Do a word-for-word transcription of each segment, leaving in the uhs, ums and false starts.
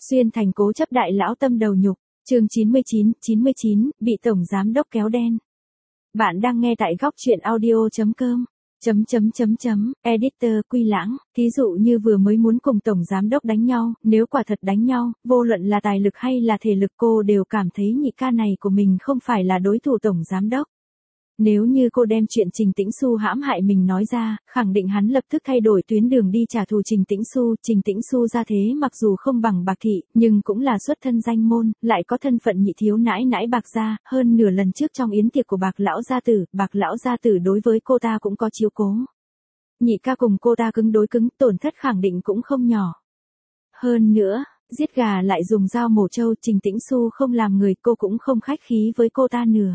Xuyên thành cố chấp đại lão tâm đầu nhục, chương chín mươi chín, chín mươi chín, bị tổng giám đốc kéo đen. Bạn đang nghe tại góc truyện audio chấm com. Chấm chấm chấm chấm, editor Quy Lãng, thí dụ như vừa mới muốn cùng tổng giám đốc đánh nhau, nếu quả thật đánh nhau, vô luận là tài lực hay là thể lực cô đều cảm thấy nhị ca này của mình không phải là đối thủ tổng giám đốc. Nếu như cô đem chuyện Trình Tĩnh Xu hãm hại mình nói ra, khẳng định hắn lập tức thay đổi tuyến đường đi trả thù Trình Tĩnh Xu. Trình Tĩnh Xu ra thế mặc dù không bằng Bạc Thị, nhưng cũng là xuất thân danh môn, lại có thân phận nhị thiếu nãi nãi Bạc gia, hơn nửa lần trước trong yến tiệc của Bạc lão gia tử, Bạc lão gia tử đối với cô ta cũng có chiếu cố. Nhị ca cùng cô ta cứng đối cứng, tổn thất khẳng định cũng không nhỏ. Hơn nữa, giết gà lại dùng dao mổ trâu, Trình Tĩnh Xu không làm người, cô cũng không khách khí với cô ta nửa.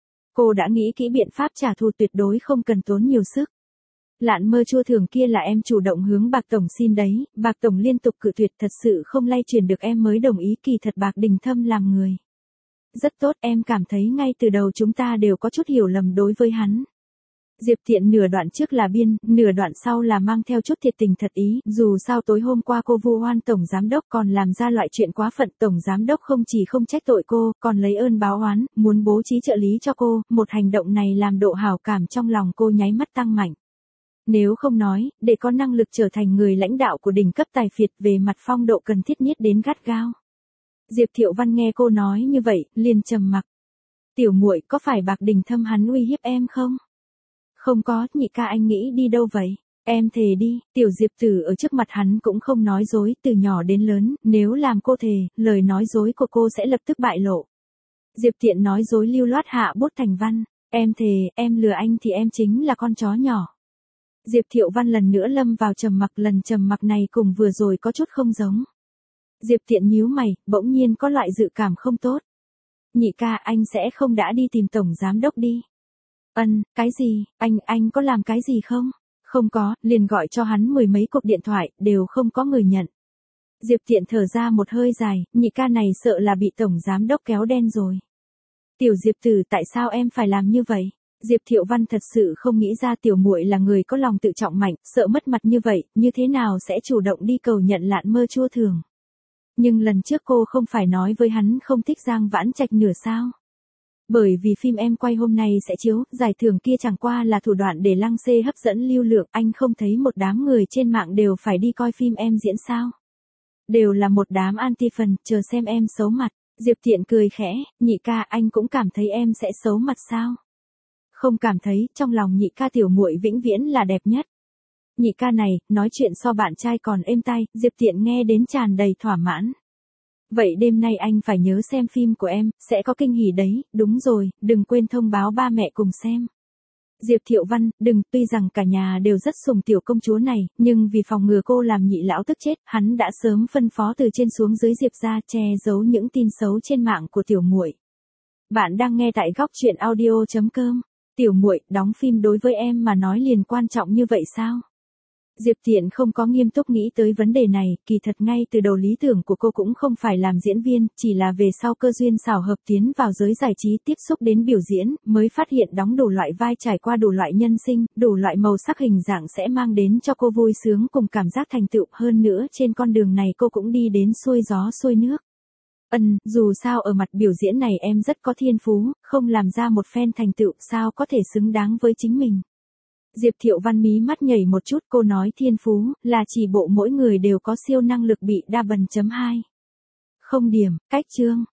Cô đã nghĩ kỹ biện pháp trả thù, tuyệt đối không cần tốn nhiều sức. Lạn Mơ Chua Thường kia là em chủ động hướng Bạc tổng xin đấy, Bạc tổng liên tục cự tuyệt, thật sự không lay truyền được em mới đồng ý, kỳ thật Bạc Đình Thâm làm người rất tốt, em cảm thấy ngay từ đầu chúng ta đều có chút hiểu lầm đối với hắn. Diệp Thiện nửa đoạn trước là biên, nửa đoạn sau là mang theo chút thiệt tình thật ý, dù sao tối hôm qua cô vu oan tổng giám đốc còn làm ra loại chuyện quá phận, tổng giám đốc không chỉ không trách tội cô, còn lấy ơn báo oán, muốn bố trí trợ lý cho cô, một hành động này làm độ hảo cảm trong lòng cô nháy mắt tăng mạnh. Nếu không nói, để có năng lực trở thành người lãnh đạo của đỉnh cấp tài phiệt, về mặt phong độ cần thiết nhất đến gắt gao. Diệp Thiệu Văn nghe cô nói như vậy, liền trầm mặc. Tiểu muội, có phải Bạc Đình Thâm hắn uy hiếp em không? Không có, nhị ca anh nghĩ đi đâu vậy? Em thề đi, tiểu Diệp Tử ở trước mặt hắn cũng không nói dối, từ nhỏ đến lớn, nếu làm cô thề, lời nói dối của cô sẽ lập tức bại lộ. Diệp Thiện nói dối lưu loát hạ bút thành văn, em thề, em lừa anh thì em chính là con chó nhỏ. Diệp Thiệu Văn lần nữa lâm vào trầm mặc, lần trầm mặc này cùng vừa rồi có chút không giống. Diệp Thiện nhíu mày, bỗng nhiên có loại dự cảm không tốt. Nhị ca, anh sẽ không đã đi tìm tổng giám đốc đi. Ân, cái gì, anh, anh có làm cái gì không? Không có, liền gọi cho hắn mười mấy cuộc điện thoại, đều không có người nhận. Diệp Thiện thở ra một hơi dài, nhị ca này sợ là bị tổng giám đốc kéo đen rồi. Tiểu Diệp Tử, tại sao em phải làm như vậy? Diệp Thiệu Văn thật sự không nghĩ ra tiểu muội là người có lòng tự trọng mạnh, sợ mất mặt như vậy, như thế nào sẽ chủ động đi cầu nhận Lạn Mơ Chua Thường. Nhưng lần trước cô không phải nói với hắn không thích Giang Vãn Trạch nửa sao? Bởi vì phim em quay hôm nay sẽ chiếu, giải thưởng kia chẳng qua là thủ đoạn để lăng xê hấp dẫn lưu lượng, anh không thấy một đám người trên mạng đều phải đi coi phim em diễn sao? Đều là một đám anti-fan, chờ xem em xấu mặt. Diệp Thiện cười khẽ, nhị ca, anh cũng cảm thấy em sẽ xấu mặt sao? Không cảm thấy, trong lòng nhị ca tiểu muội vĩnh viễn là đẹp nhất. Nhị ca này, nói chuyện so bạn trai còn êm tai, Diệp Thiện nghe đến tràn đầy thỏa mãn. Vậy đêm nay anh phải nhớ xem phim của em, sẽ có kinh hỉ đấy, đúng rồi, đừng quên thông báo ba mẹ cùng xem. Diệp Thiệu Văn, đừng, tuy rằng cả nhà đều rất sùng tiểu công chúa này, nhưng vì phòng ngừa cô làm nhị lão tức chết, hắn đã sớm phân phó từ trên xuống dưới Diệp ra che giấu những tin xấu trên mạng của tiểu muội. Bạn đang nghe tại góc truyện audio chấm com. Tiểu muội, đóng phim đối với em mà nói liền quan trọng như vậy sao? Diệp Thiện không có nghiêm túc nghĩ tới vấn đề này, kỳ thật ngay từ đầu lý tưởng của cô cũng không phải làm diễn viên, chỉ là về sau cơ duyên xảo hợp tiến vào giới giải trí, tiếp xúc đến biểu diễn, mới phát hiện đóng đủ loại vai, trải qua đủ loại nhân sinh, đủ loại màu sắc hình dạng sẽ mang đến cho cô vui sướng cùng cảm giác thành tựu, hơn nữa trên con đường này cô cũng đi đến xuôi gió xuôi nước. Ừm, dù sao ở mặt biểu diễn này em rất có thiên phú, không làm ra một phen thành tựu sao có thể xứng đáng với chính mình. Diệp Thiệu Văn mí mắt nhảy một chút, cô nói thiên phú, là chỉ bộ mỗi người đều có siêu năng lực bị đa bần chấm hai. Không điểm, cách chương,